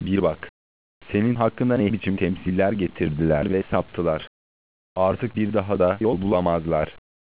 bir bak. Senin hakkında ne biçim temsiller getirdiler ve saptılar. Artık bir daha da yol bulamazlar.